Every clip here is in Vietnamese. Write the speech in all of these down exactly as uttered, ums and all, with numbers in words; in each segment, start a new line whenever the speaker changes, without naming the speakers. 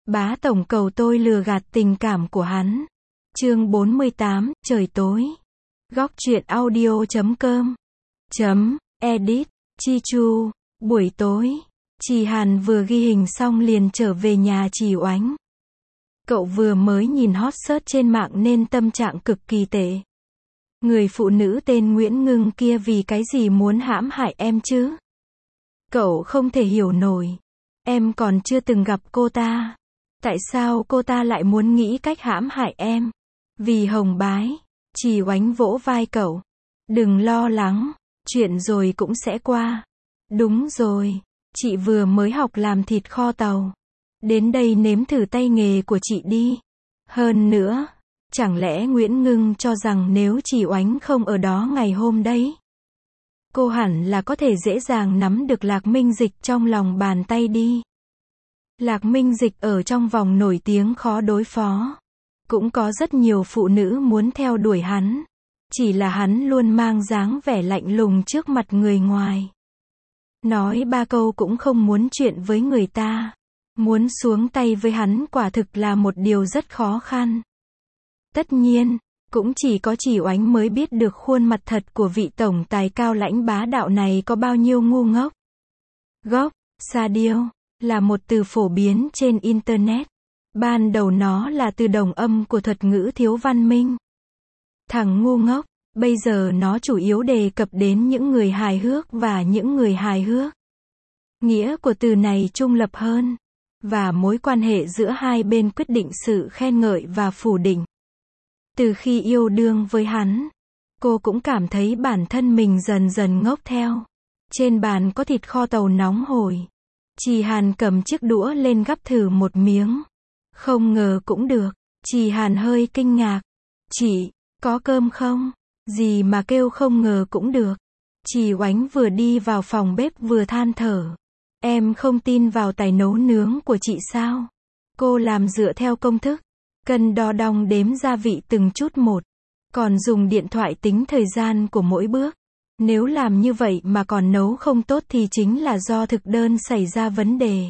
Bá tổng cầu tôi lừa gạt tình cảm của hắn. Chương bốn mươi tám, trời tối. Góc truyện audio chấm com chấm edit. Chi Chu. Buổi tối, Trì Hàn vừa ghi hình xong liền trở về nhà Trì Oánh. Cậu vừa mới nhìn hot search trên mạng nên tâm trạng cực kỳ tệ. Người phụ nữ tên Nguyễn Ngưng kia vì cái gì muốn hãm hại em chứ? Cậu không thể hiểu nổi. Em còn chưa từng gặp cô ta. Tại sao cô ta lại muốn nghĩ cách hãm hại em? Vì Hồng Bái. Trì Oánh vỗ vai cậu. Đừng lo lắng, chuyện rồi cũng sẽ qua. Đúng rồi, chị vừa mới học làm thịt kho tàu. Đến đây nếm thử tay nghề của chị đi. Hơn nữa, chẳng lẽ Nguyễn Ngưng cho rằng nếu Trì Oánh không ở đó ngày hôm đấy, cô hẳn là có thể dễ dàng nắm được Lạc Minh Dịch trong lòng bàn tay đi. Lạc Minh Dịch ở trong vòng nổi tiếng khó đối phó. Cũng có rất nhiều phụ nữ muốn theo đuổi hắn. Chỉ là hắn luôn mang dáng vẻ lạnh lùng trước mặt người ngoài. Nói ba câu cũng không muốn chuyện với người ta. Muốn xuống tay với hắn quả thực là một điều rất khó khăn. Tất nhiên, cũng chỉ có Trì Oánh mới biết được khuôn mặt thật của vị tổng tài cao lãnh bá đạo này có bao nhiêu ngu ngốc. Gốc, sa điêu, là một từ phổ biến trên Internet. Ban đầu nó là từ đồng âm của thuật ngữ thiếu văn minh. Thằng ngu ngốc, bây giờ nó chủ yếu đề cập đến những người hài hước và những người hài hước. Nghĩa của từ này trung lập hơn. Và mối quan hệ giữa hai bên quyết định sự khen ngợi và phủ định. Từ khi yêu đương với hắn, cô cũng cảm thấy bản thân mình dần dần ngốc theo. Trên bàn có thịt kho tàu nóng hổi. Trì Hàn cầm chiếc đũa lên gắp thử một miếng. Không ngờ cũng được. Trì Hàn hơi kinh ngạc. Chị, có cơm không? Gì mà kêu không ngờ cũng được. Trì Oánh vừa đi vào phòng bếp vừa than thở. Em không tin vào tài nấu nướng của chị sao? Cô làm dựa theo công thức. Cân đo đong đếm gia vị từng chút một. Còn dùng điện thoại tính thời gian của mỗi bước. Nếu làm như vậy mà còn nấu không tốt thì chính là do thực đơn xảy ra vấn đề.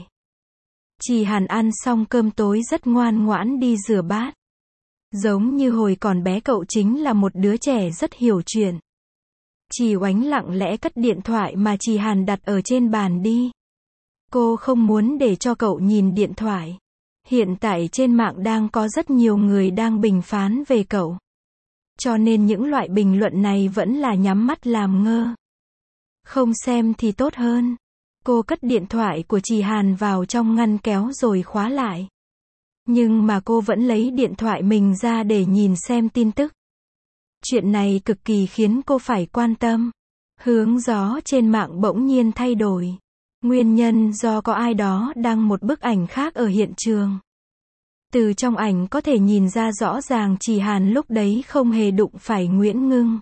Trì Hàn ăn xong cơm tối rất ngoan ngoãn đi rửa bát. Giống như hồi còn bé cậu chính là một đứa trẻ rất hiểu chuyện. Trì Oánh lặng lẽ cất điện thoại mà Trì Hàn đặt ở trên bàn đi. Cô không muốn để cho cậu nhìn điện thoại. Hiện tại trên mạng đang có rất nhiều người đang bình phán về cậu. Cho nên những loại bình luận này vẫn là nhắm mắt làm ngơ. Không xem thì tốt hơn. Cô cất điện thoại của Trì Hàn vào trong ngăn kéo rồi khóa lại. Nhưng mà cô vẫn lấy điện thoại mình ra để nhìn xem tin tức. Chuyện này cực kỳ khiến cô phải quan tâm. Hướng gió trên mạng bỗng nhiên thay đổi. Nguyên nhân do có ai đó đăng một bức ảnh khác ở hiện trường. Từ trong ảnh có thể nhìn ra rõ ràng Trì Hàn lúc đấy không hề đụng phải Nguyễn Ngưng.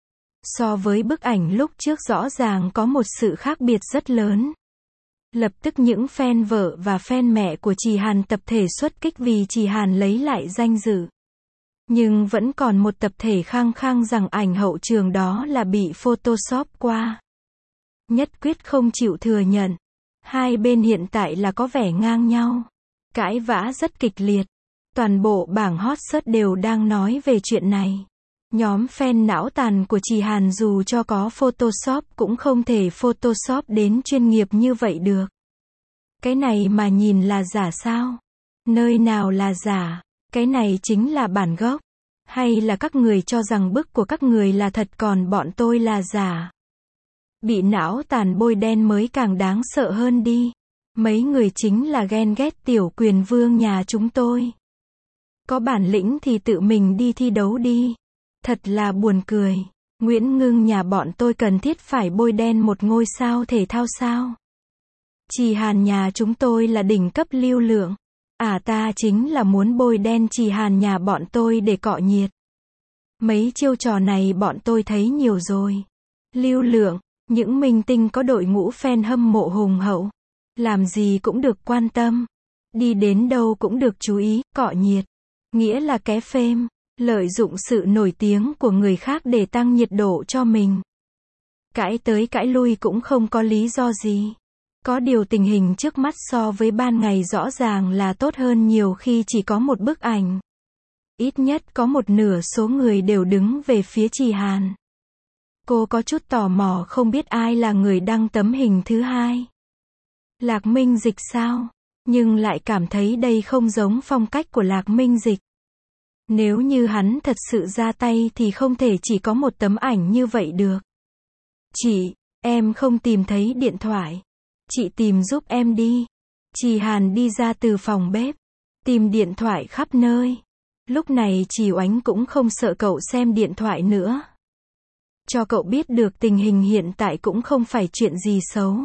So với bức ảnh lúc trước rõ ràng có một sự khác biệt rất lớn. Lập tức những fan vợ và fan mẹ của Trì Hàn tập thể xuất kích vì Trì Hàn lấy lại danh dự. Nhưng vẫn còn một tập thể khăng khăng rằng ảnh hậu trường đó là bị photoshop qua. Nhất quyết không chịu thừa nhận. Hai bên hiện tại là có vẻ ngang nhau. Cãi vã rất kịch liệt. Toàn bộ bảng hot search đều đang nói về chuyện này. Nhóm fan não tàn của Trì Hàn dù cho có photoshop cũng không thể photoshop đến chuyên nghiệp như vậy được. Cái này mà nhìn là giả sao? Nơi nào là giả? Cái này chính là bản gốc. Hay là các người cho rằng bức của các người là thật còn bọn tôi là giả? Bị não tàn bôi đen mới càng đáng sợ hơn đi. Mấy người chính là ghen ghét tiểu quyền vương nhà chúng tôi. Có bản lĩnh thì tự mình đi thi đấu đi. Thật là buồn cười. Nguyễn Ngưng nhà bọn tôi cần thiết phải bôi đen một ngôi sao thể thao sao? Trì Hàn nhà chúng tôi là đỉnh cấp lưu lượng. À ta chính là muốn bôi đen Trì Hàn nhà bọn tôi để cọ nhiệt. Mấy chiêu trò này bọn tôi thấy nhiều rồi. Lưu lượng, những minh tinh có đội ngũ fan hâm mộ hùng hậu. Làm gì cũng được quan tâm. Đi đến đâu cũng được chú ý, cọ nhiệt. Nghĩa là ké phêm. Lợi dụng sự nổi tiếng của người khác để tăng nhiệt độ cho mình. Cãi tới cãi lui cũng không có lý do gì. Có điều tình hình trước mắt so với ban ngày rõ ràng là tốt hơn nhiều khi chỉ có một bức ảnh. Ít nhất có một nửa số người đều đứng về phía Trì Hàn. Cô có chút tò mò không biết ai là người đăng tấm hình thứ hai. Lạc Minh Dịch sao? Nhưng lại cảm thấy đây không giống phong cách của Lạc Minh Dịch. Nếu như hắn thật sự ra tay thì không thể chỉ có một tấm ảnh như vậy được. Chị, em không tìm thấy điện thoại. Chị tìm giúp em đi. Trì Hàn đi ra từ phòng bếp. Tìm điện thoại khắp nơi. Lúc này Trì Oánh cũng không sợ cậu xem điện thoại nữa. Cho cậu biết được tình hình hiện tại cũng không phải chuyện gì xấu.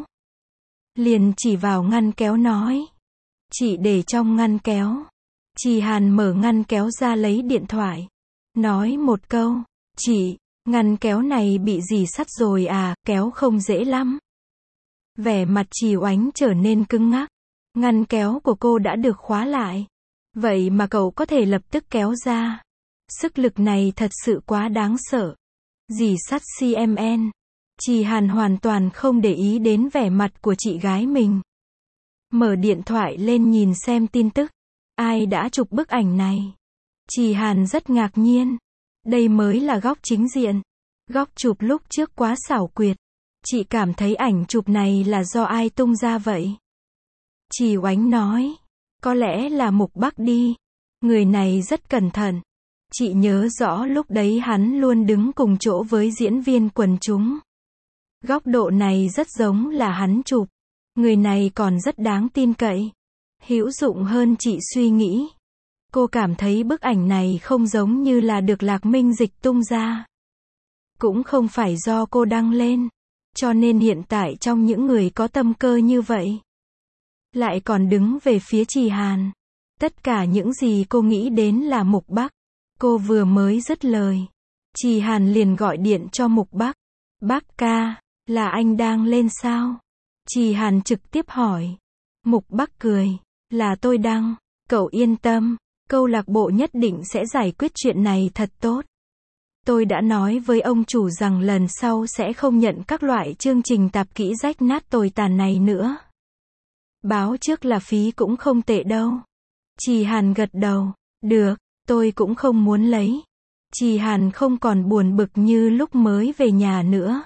Liền chỉ vào ngăn kéo nói. Chị để trong ngăn kéo. Trì Hàn mở ngăn kéo ra lấy điện thoại. Nói một câu. Chị, ngăn kéo này bị rỉ sắt rồi à, kéo không dễ lắm. Vẻ mặt Trì Oánh trở nên cứng ngắc. Ngăn kéo của cô đã được khóa lại. Vậy mà cậu có thể lập tức kéo ra. Sức lực này thật sự quá đáng sợ. Rỉ sắt xê em en. Trì Hàn hoàn toàn không để ý đến vẻ mặt của chị gái mình. Mở điện thoại lên nhìn xem tin tức. Ai đã chụp bức ảnh này? Trì Hàn rất ngạc nhiên. Đây mới là góc chính diện. Góc chụp lúc trước quá xảo quyệt. Chị cảm thấy ảnh chụp này là do ai tung ra vậy? Trì Oánh nói. Có lẽ là Mục Bắc đi. Người này rất cẩn thận. Chị nhớ rõ lúc đấy hắn luôn đứng cùng chỗ với diễn viên quần chúng. Góc độ này rất giống là hắn chụp. Người này còn rất đáng tin cậy. Hữu dụng hơn chị suy nghĩ. Cô cảm thấy bức ảnh này không giống như là được Lạc Minh Dịch tung ra. Cũng không phải do cô đăng lên. Cho nên hiện tại trong những người có tâm cơ như vậy, lại còn đứng về phía Trì Hàn. Tất cả những gì cô nghĩ đến là Mục Bắc. Cô vừa mới dứt lời. Trì Hàn liền gọi điện cho Mục Bắc. Bác ca, là anh đang lên sao? Trì Hàn trực tiếp hỏi. Mục Bắc cười. Là tôi đăng. Cậu yên tâm. Câu lạc bộ nhất định sẽ giải quyết chuyện này thật tốt. Tôi đã nói với ông chủ rằng lần sau sẽ không nhận các loại chương trình tạp kỹ rách nát tồi tàn này nữa. Báo trước là phí cũng không tệ đâu. Trì Hàn gật đầu. Được, tôi cũng không muốn lấy. Trì Hàn không còn buồn bực như lúc mới về nhà nữa.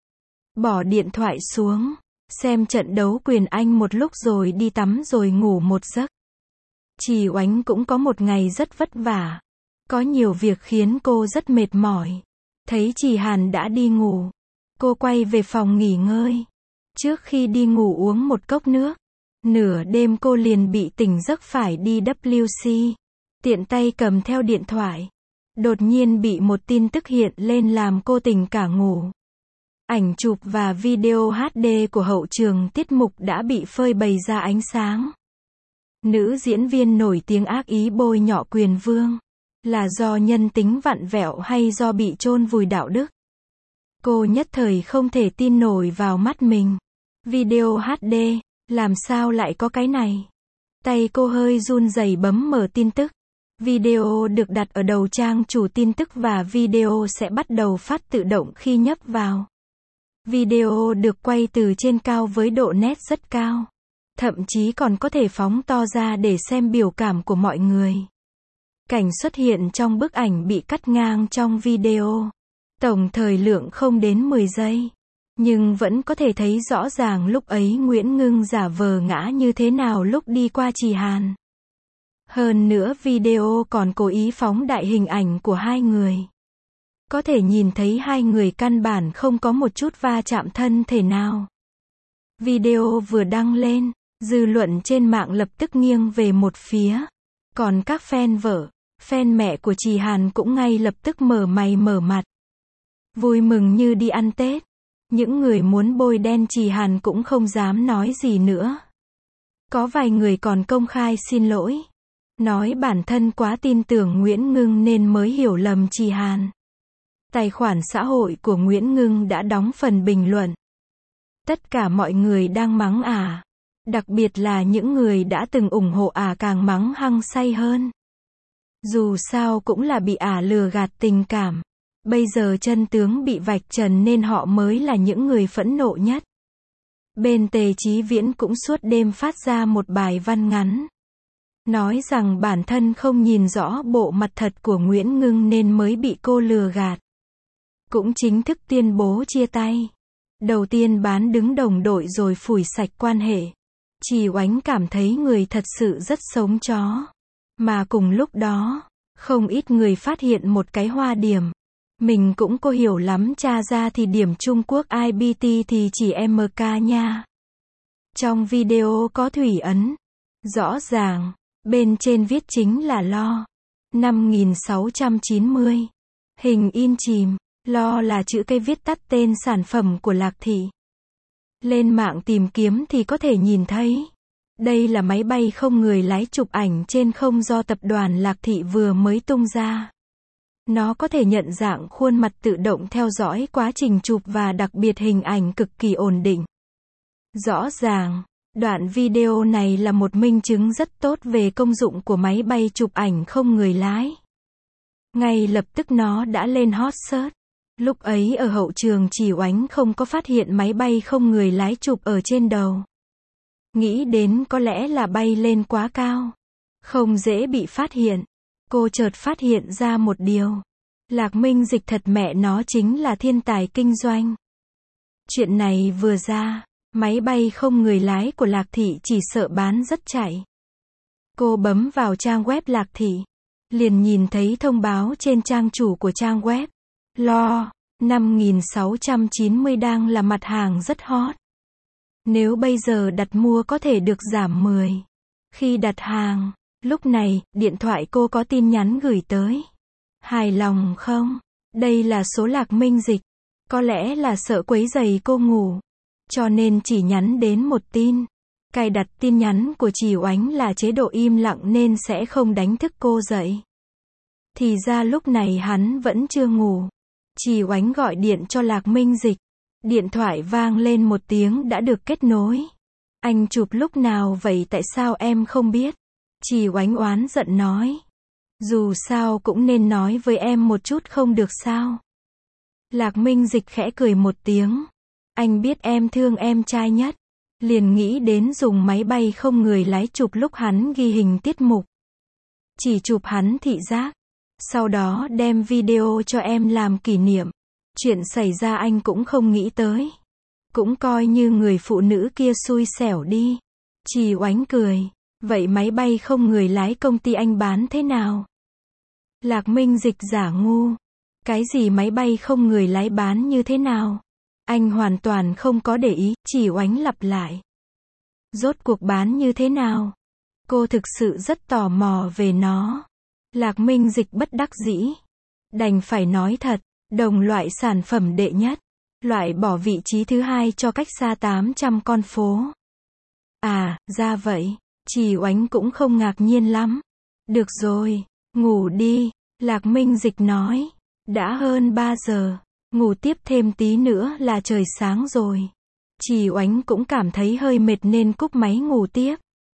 Bỏ điện thoại xuống. Xem trận đấu quyền Anh một lúc rồi đi tắm rồi ngủ một giấc. Trì Oánh cũng có một ngày rất vất vả. Có nhiều việc khiến cô rất mệt mỏi. Thấy Trì Hàn đã đi ngủ. Cô quay về phòng nghỉ ngơi. Trước khi đi ngủ uống một cốc nước. Nửa đêm cô liền bị tỉnh giấc phải đi vê kép xê. Tiện tay cầm theo điện thoại. Đột nhiên bị một tin tức hiện lên làm cô tỉnh cả ngủ. Ảnh chụp và video hát đê của hậu trường tiết mục đã bị phơi bày ra ánh sáng. Nữ diễn viên nổi tiếng ác ý bôi nhọ Quyền Vương. Là do nhân tính vặn vẹo hay do bị chôn vùi đạo đức? Cô nhất thời không thể tin nổi vào mắt mình. Video hát đê, làm sao lại có cái này? Tay cô hơi run rẩy bấm mở tin tức. Video được đặt ở đầu trang chủ tin tức và video sẽ bắt đầu phát tự động khi nhấp vào. Video được quay từ trên cao với độ nét rất cao. Thậm chí còn có thể phóng to ra để xem biểu cảm của mọi người. Cảnh xuất hiện trong bức ảnh bị cắt ngang trong video. Tổng thời lượng không đến mười giây. Nhưng vẫn có thể thấy rõ ràng lúc ấy Nguyễn Ngưng giả vờ ngã như thế nào lúc đi qua Trì Hàn. Hơn nữa video còn cố ý phóng đại hình ảnh của hai người. Có thể nhìn thấy hai người căn bản không có một chút va chạm thân thể nào. Video vừa đăng lên, dư luận trên mạng lập tức nghiêng về một phía. Còn các fan vợ, fan mẹ của Trì Hàn cũng ngay lập tức mở mày mở mặt. Vui mừng như đi ăn Tết. Những người muốn bôi đen Trì Hàn cũng không dám nói gì nữa. Có vài người còn công khai xin lỗi. Nói bản thân quá tin tưởng Nguyễn Ngưng nên mới hiểu lầm Trì Hàn. Tài khoản xã hội của Nguyễn Ngưng đã đóng phần bình luận. Tất cả mọi người đang mắng ả. Đặc biệt là những người đã từng ủng hộ ả càng mắng hăng say hơn. Dù sao cũng là bị ả lừa gạt tình cảm. Bây giờ chân tướng bị vạch trần nên họ mới là những người phẫn nộ nhất. Bên Tề Chí Viễn cũng suốt đêm phát ra một bài văn ngắn. Nói rằng bản thân không nhìn rõ bộ mặt thật của Nguyễn Ngưng nên mới bị cô lừa gạt. Cũng chính thức tuyên bố chia tay. Đầu tiên bán đứng đồng đội rồi phủi sạch quan hệ. Trì Oánh cảm thấy người thật sự rất sống chó. Mà cùng lúc đó, không ít người phát hiện một cái hoa điểm. Mình cũng có hiểu lắm, tra ra thì điểm Trung Quốc i bê tê thì chỉ em ca nha. Trong video có thủy ấn. Rõ ràng, bên trên viết chính là lo. năm nghìn sáu trăm chín mươi. Hình in chìm. Lo là chữ cái viết tắt tên sản phẩm của Lạc Thị. Lên mạng tìm kiếm thì có thể nhìn thấy. Đây là máy bay không người lái chụp ảnh trên không do tập đoàn Lạc Thị vừa mới tung ra. Nó có thể nhận dạng khuôn mặt tự động theo dõi quá trình chụp và đặc biệt hình ảnh cực kỳ ổn định. Rõ ràng, đoạn video này là một minh chứng rất tốt về công dụng của máy bay chụp ảnh không người lái. Ngay lập tức nó đã lên hot search. Lúc ấy ở hậu trường Trì Oánh không có phát hiện máy bay không người lái chụp ở trên đầu. Nghĩ đến có lẽ là bay lên quá cao. Không dễ bị phát hiện. Cô chợt phát hiện ra một điều. Lạc Minh Dịch thật mẹ nó chính là thiên tài kinh doanh. Chuyện này vừa ra, máy bay không người lái của Lạc Thị chỉ sợ bán rất chạy. Cô bấm vào trang web Lạc Thị. Liền nhìn thấy thông báo trên trang chủ của trang web. Lo, năm nghìn sáu trăm chín mươi đang là mặt hàng rất hot. Nếu bây giờ đặt mua có thể được giảm mười. Khi đặt hàng, lúc này, điện thoại cô có tin nhắn gửi tới. Hài lòng không? Đây là số Lạc Minh Dịch. Có lẽ là sợ quấy rầy cô ngủ. Cho nên chỉ nhắn đến một tin. Cài đặt tin nhắn của Trì Oánh là chế độ im lặng nên sẽ không đánh thức cô dậy. Thì ra lúc này hắn vẫn chưa ngủ. Trì Oánh gọi điện cho Lạc Minh Dịch. Điện thoại vang lên một tiếng đã được kết nối. Anh chụp lúc nào vậy, tại sao em không biết? Trì Oánh oán giận nói. Dù sao cũng nên nói với em một chút không được sao? Lạc Minh Dịch khẽ cười một tiếng. Anh biết em thương em trai nhất. Liền nghĩ đến dùng máy bay không người lái chụp lúc hắn ghi hình tiết mục. Chỉ chụp hắn thị giác. Sau đó đem video cho em làm kỷ niệm. Chuyện xảy ra anh cũng không nghĩ tới. Cũng coi như người phụ nữ kia xui xẻo đi. Trì Oánh cười. Vậy máy bay không người lái công ty anh bán thế nào? Lạc Minh Dịch giả ngu. Cái gì máy bay không người lái bán như thế nào? Anh hoàn toàn không có để ý. Trì Oánh lặp lại. Rốt cuộc bán như thế nào? Cô thực sự rất tò mò về nó. Lạc Minh Dịch bất đắc dĩ. Đành phải nói thật. Đồng loại sản phẩm đệ nhất. Loại bỏ vị trí thứ hai cho cách xa tám trăm con phố. À, ra vậy. Trì Oánh cũng không ngạc nhiên lắm. Được rồi, ngủ đi. Lạc Minh Dịch nói. Đã hơn ba giờ. Ngủ tiếp thêm tí nữa là trời sáng rồi. Trì Oánh cũng cảm thấy hơi mệt nên cúp máy ngủ tiếp.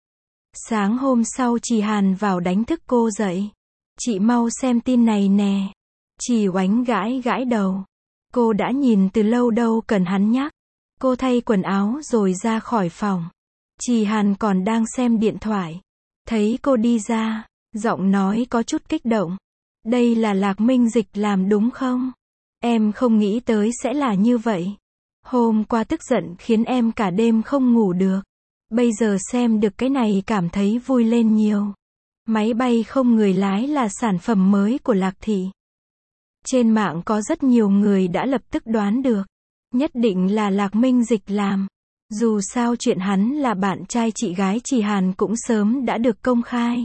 Sáng hôm sau Trì Hàn vào đánh thức cô dậy. Chị mau xem tin này nè. Trì Oánh gãi gãi đầu. Cô đã nhìn từ lâu đâu cần hắn nhắc. Cô thay quần áo rồi ra khỏi phòng. Trì Hàn còn đang xem điện thoại. Thấy cô đi ra, giọng nói có chút kích động. Đây là Lạc Minh Dịch làm đúng không? Em không nghĩ tới sẽ là như vậy. Hôm qua tức giận khiến em cả đêm không ngủ được. Bây giờ xem được cái này cảm thấy vui lên nhiều. Máy bay không người lái là sản phẩm mới của Lạc Thị. Trên mạng có rất nhiều người đã lập tức đoán được. Nhất định là Lạc Minh Dịch làm. Dù sao chuyện hắn là bạn trai chị gái Trì Hàn cũng sớm đã được công khai.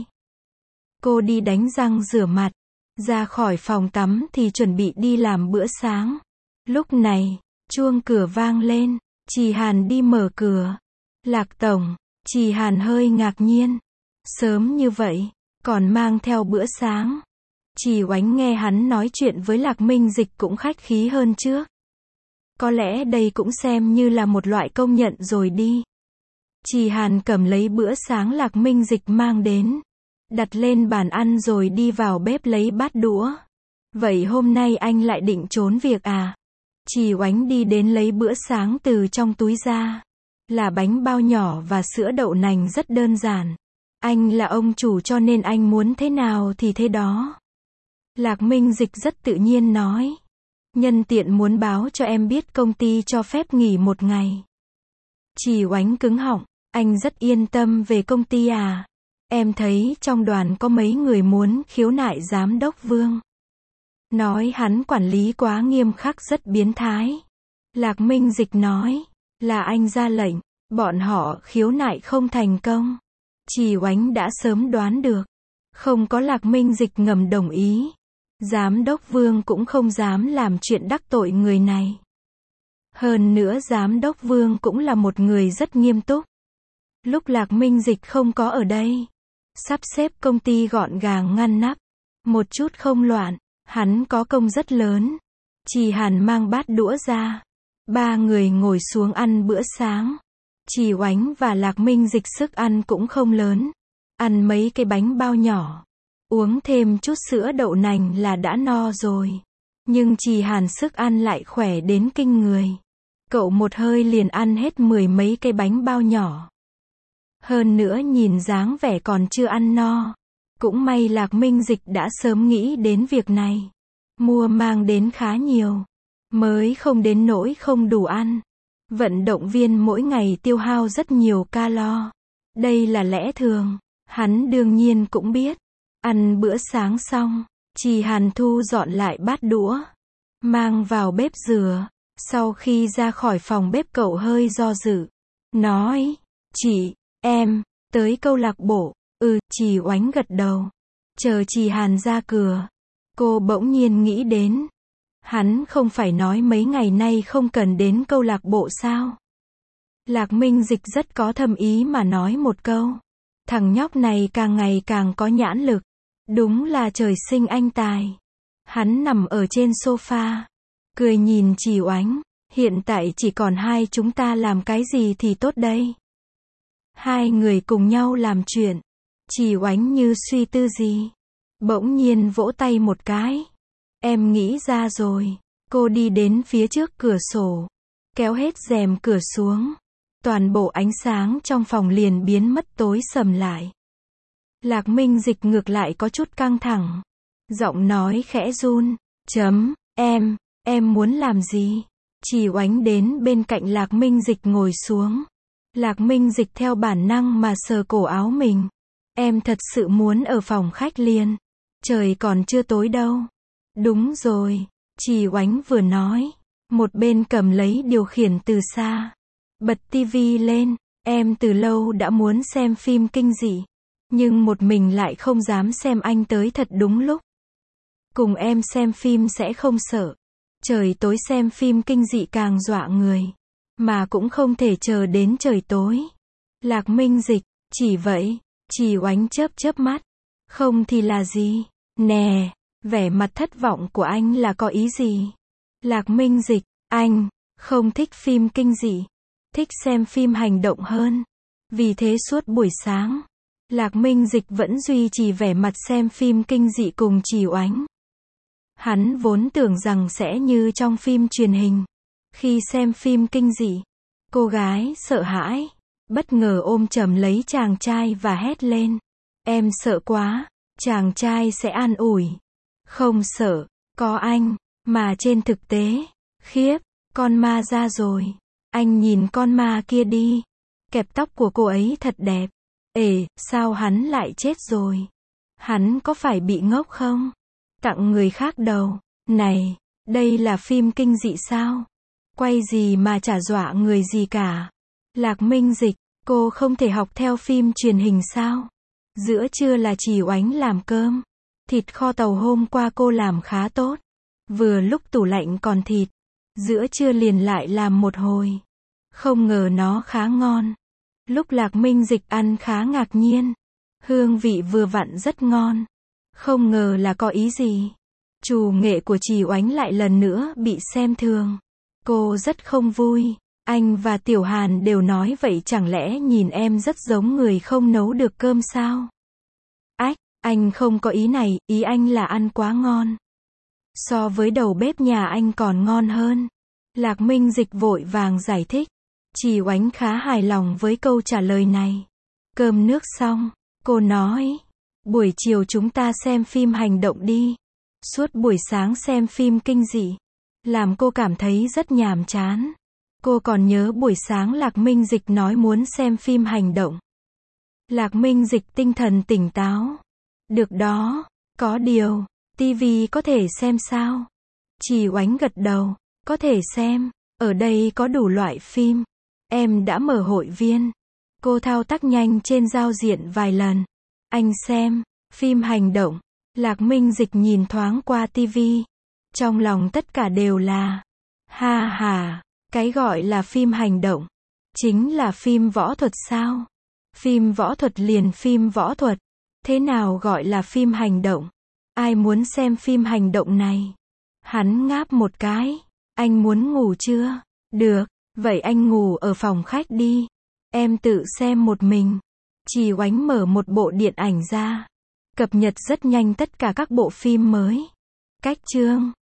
Cô đi đánh răng rửa mặt. Ra khỏi phòng tắm thì chuẩn bị đi làm bữa sáng. Lúc này, chuông cửa vang lên. Trì Hàn đi mở cửa. Lạc tổng. Trì Hàn hơi ngạc nhiên. Sớm như vậy, còn mang theo bữa sáng. Trì Oánh nghe hắn nói chuyện với Lạc Minh Dịch cũng khách khí hơn trước. Có lẽ đây cũng xem như là một loại công nhận rồi đi. Trì Hàn cầm lấy bữa sáng Lạc Minh Dịch mang đến. Đặt lên bàn ăn rồi đi vào bếp lấy bát đũa. Vậy hôm nay anh lại định trốn việc à? Trì Oánh đi đến lấy bữa sáng từ trong túi ra. Là bánh bao nhỏ và sữa đậu nành rất đơn giản. Anh là ông chủ cho nên anh muốn thế nào thì thế đó. Lạc Minh Dịch rất tự nhiên nói. Nhân tiện muốn báo cho em biết công ty cho phép nghỉ một ngày. Trì Oánh cứng họng, anh rất yên tâm về công ty à? Em thấy trong đoàn có mấy người muốn khiếu nại giám đốc Vương. Nói hắn quản lý quá nghiêm khắc rất biến thái. Lạc Minh Dịch nói, là anh ra lệnh, bọn họ khiếu nại không thành công. Trì Oánh đã sớm đoán được. Không có Lạc Minh Dịch ngầm đồng ý. Giám đốc Vương cũng không dám làm chuyện đắc tội người này. Hơn nữa giám đốc Vương cũng là một người rất nghiêm túc. Lúc Lạc Minh Dịch không có ở đây, sắp xếp công ty gọn gàng ngăn nắp, một chút không loạn, hắn có công rất lớn. Trì Hàn mang bát đũa ra. Ba người ngồi xuống ăn bữa sáng. Trì Oánh và Lạc Minh Dịch sức ăn cũng không lớn. Ăn mấy cái bánh bao nhỏ. Uống thêm chút sữa đậu nành là đã no rồi. Nhưng Trì Hàn sức ăn lại khỏe đến kinh người. Cậu một hơi liền ăn hết mười mấy cái bánh bao nhỏ. Hơn nữa nhìn dáng vẻ còn chưa ăn no. Cũng may Lạc Minh Dịch đã sớm nghĩ đến việc này. Mua mang đến khá nhiều. Mới không đến nỗi không đủ ăn. Vận động viên mỗi ngày tiêu hao rất nhiều calo. Đây là lẽ thường. Hắn đương nhiên cũng biết. Ăn bữa sáng xong, Trì Hàn thu dọn lại bát đũa. Mang vào bếp rửa. Sau khi ra khỏi phòng bếp cậu hơi do dự. Nói, chị, em, tới câu lạc bộ. Ừ, Trì Oánh gật đầu. Chờ Trì Hàn ra cửa. Cô bỗng nhiên nghĩ đến. Hắn không phải nói mấy ngày nay không cần đến câu lạc bộ sao? Lạc Minh Dịch rất có thâm ý mà nói một câu. Thằng nhóc này càng ngày càng có nhãn lực. Đúng là trời sinh anh tài. Hắn nằm ở trên sofa. Cười nhìn Trì Oánh. Hiện tại chỉ còn hai chúng ta làm cái gì thì tốt đây? Hai người cùng nhau làm chuyện. Trì Oánh như suy tư gì. Bỗng nhiên vỗ tay một cái. Em nghĩ ra rồi. Cô đi đến phía trước cửa sổ. Kéo hết rèm cửa xuống. Toàn bộ ánh sáng trong phòng liền biến mất tối sầm lại. Lạc Minh Dịch ngược lại có chút căng thẳng. Giọng nói khẽ run. Chấm, em, em muốn làm gì? Trì Oánh đến bên cạnh Lạc Minh Dịch ngồi xuống. Lạc Minh Dịch theo bản năng mà sờ cổ áo mình. Em thật sự muốn ở phòng khách liền. Trời còn chưa tối đâu. Đúng rồi. Trì Oánh vừa nói. Một bên cầm lấy điều khiển từ xa. Bật tivi lên. Em từ lâu đã muốn xem phim kinh dị. Nhưng một mình lại không dám xem, anh tới thật đúng lúc. Cùng em xem phim sẽ không sợ. Trời tối xem phim kinh dị càng dọa người. Mà cũng không thể chờ đến trời tối. Lạc Minh Dịch, chỉ vậy. Trì Oánh chớp chớp mắt. Không thì là gì? Nè, vẻ mặt thất vọng của anh là có ý gì? Lạc Minh Dịch, anh không thích phim kinh dị. Thích xem phim hành động hơn. Vì thế suốt buổi sáng, Lạc Minh Dịch vẫn duy trì vẻ mặt xem phim kinh dị cùng Trì Oánh. Hắn vốn tưởng rằng sẽ như trong phim truyền hình. Khi xem phim kinh dị, cô gái sợ hãi, bất ngờ ôm chầm lấy chàng trai và hét lên. Em sợ quá, chàng trai sẽ an ủi. Không sợ, có anh, mà trên thực tế, khiếp, con ma ra rồi. Anh nhìn con ma kia đi. Kẹp tóc của cô ấy thật đẹp. Ê, sao hắn lại chết rồi? Hắn có phải bị ngốc không? Tặng người khác đầu. Này, đây là phim kinh dị sao? Quay gì mà chả dọa người gì cả. Lạc Minh Dịch, cô không thể học theo phim truyền hình sao? Giữa trưa là Trì Oánh làm cơm. Thịt kho tàu hôm qua cô làm khá tốt. Vừa lúc tủ lạnh còn thịt. Giữa trưa liền lại làm một hồi. Không ngờ nó khá ngon. Lúc Lạc Minh Dịch ăn khá ngạc nhiên. Hương vị vừa vặn rất ngon. Không ngờ là có ý gì. Trù nghệ của Trì Oánh lại lần nữa bị xem thường. Cô rất không vui. Anh và Tiểu Hàn đều nói vậy, chẳng lẽ nhìn em rất giống người không nấu được cơm sao? Ách, anh không có ý này, ý anh là ăn quá ngon. So với đầu bếp nhà anh còn ngon hơn. Lạc Minh Dịch vội vàng giải thích. Chị Oánh khá hài lòng với câu trả lời này. Cơm nước xong, cô nói, buổi chiều chúng ta xem phim hành động đi. Suốt buổi sáng xem phim kinh dị, làm cô cảm thấy rất nhàm chán. Cô còn nhớ buổi sáng Lạc Minh Dịch nói muốn xem phim hành động. Lạc Minh Dịch tinh thần tỉnh táo. Được đó, có điều, tivi có thể xem sao? Chị Oánh gật đầu, có thể xem, ở đây có đủ loại phim. Em đã mở hội viên. Cô thao tác nhanh trên giao diện vài lần. Anh xem, phim hành động. Lạc Minh Dịch nhìn thoáng qua tivi. Trong lòng tất cả đều là, ha ha, cái gọi là phim hành động, chính là phim võ thuật sao? Phim võ thuật liền phim võ thuật. Thế nào gọi là phim hành động? Ai muốn xem phim hành động này? Hắn ngáp một cái. Anh muốn ngủ chưa? Được, vậy anh ngủ ở phòng khách đi. Em tự xem một mình. Chị Oánh mở một bộ điện ảnh ra. Cập nhật rất nhanh tất cả các bộ phim mới. Cách chương